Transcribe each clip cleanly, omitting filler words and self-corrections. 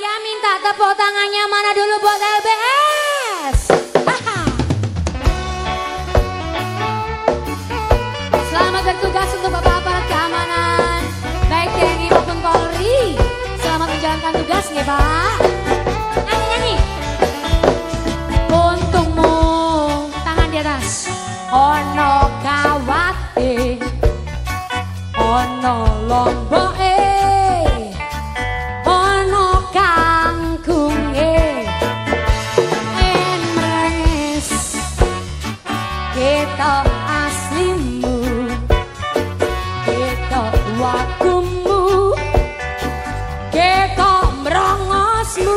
Saya minta tepuk tangannya mana dulu buat LBS. Selamat bertugas untuk Bapak aparat keamanan, baik TNI maupun Polri. Selamat menjalankan tugasnya, Pak. Nyanyi. Untungmu, tangan di atas. Ono kawate, ono lomboke, ono kangkunge, enres ketok aslimu, ketok wakumu, ketok merongosmu.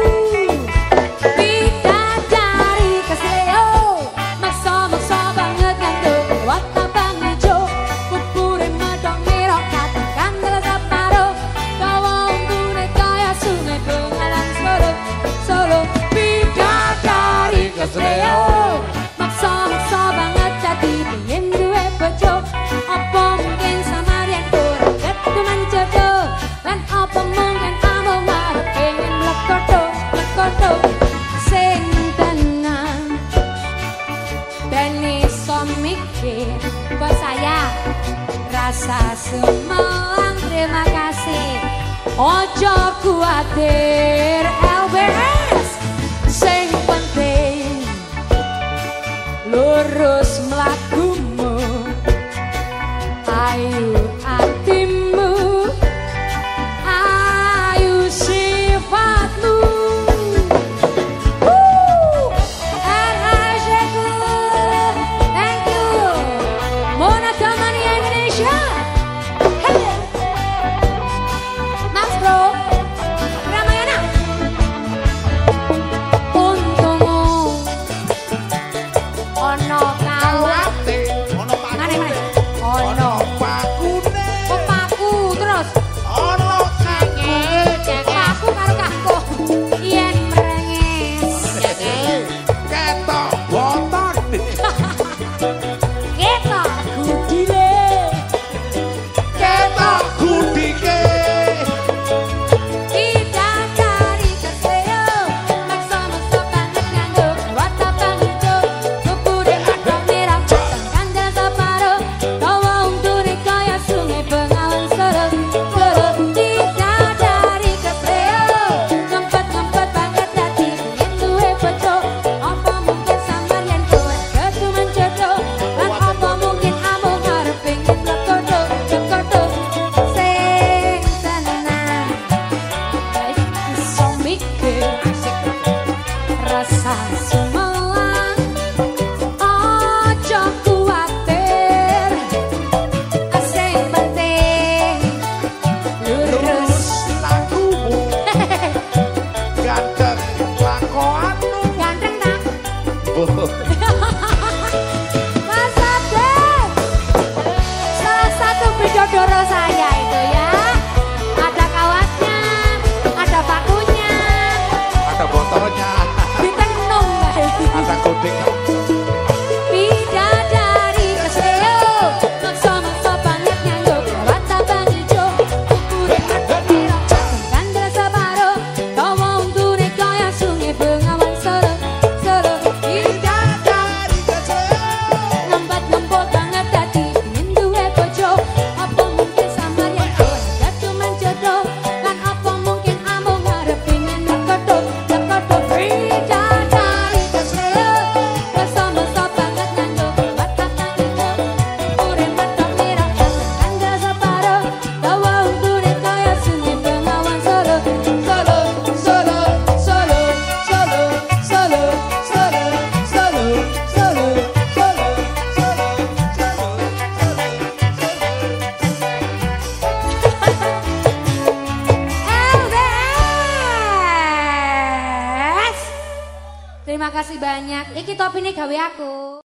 Bidadari kesleo, maksa-maksa banget ngantuk wata bang ijo, pupure medok merok kata kandel saparo, kawa untune kaya sungai Bengawan Solo, Solo. Bidadari kesleo, maksa-maksa banget jadi pengen duwe bojo, apa mungkin samarian kurang ketuman jodoh, lan apa mungkin kamu marah pengen mlekoto, mlekoto sing tenang dan iso mikir buat saya rasa semangat. Terima kasih, ojo kuatir LBS, sing penting lurus mlakumu, ayu atimu, ayu sifatmu. RHJku, thank you. Mona Damani Indonesia. Hey. Mas bro, Ramayana. Untungmu ono kawate, ono pakune, ono pakune, kok paku terus ono cek paku karo kakuk yen merenges ketok boton, ketok gudile, ketok gudike, bidadari kesleo, maksa-maksa banget nganggo wata bang ijo, pupure medok merah kandel saparo, kawa untune kaya sungai Bengawan Solo, Solo. Bidadari kesleo, ngempet-ngempet banget dadi pengen duwe bojo, apa mungkin samarian kurang ketuman jodoh, lan apa mungkin amung ngarep pengen mlekoto, mlekoto sing tenang baik iso mikir rasa semelang, ojo kuatir, sing penting lurus lakumu, ganteng lakonanmu. ganteng tak. Mas Abdel, salah satu bidodoro saya itu ya, ada kawatnya, ada pakunya, Ada botolnya, ditenung ada kodenya. bidadari kesleo, maksa-maksa banget nganggo wata bang ijo, pupure medok merah kandel saparo, kawa untune kaya sungai Bengawan Solo, Solo. Bidadari kesleo, Ngempet-ngempet banget dadi pengen duwe bojo, apa mungkin samarian kurang ketuman jodoh, lan apa mungkin amung ngarep pengen mlekoto, mlekoto. Bidadari kesleo, maksa-maksa banget nganggo wata bang ijo, pupure medok merah kandel saparo, kawa untune kaya sungai Bengawan Solo, Solo, Solo, Solo, Solo, Solo, Solo, Solo, Solo, Solo. LBS. Terima kasih banyak. Iki topine gawe aku.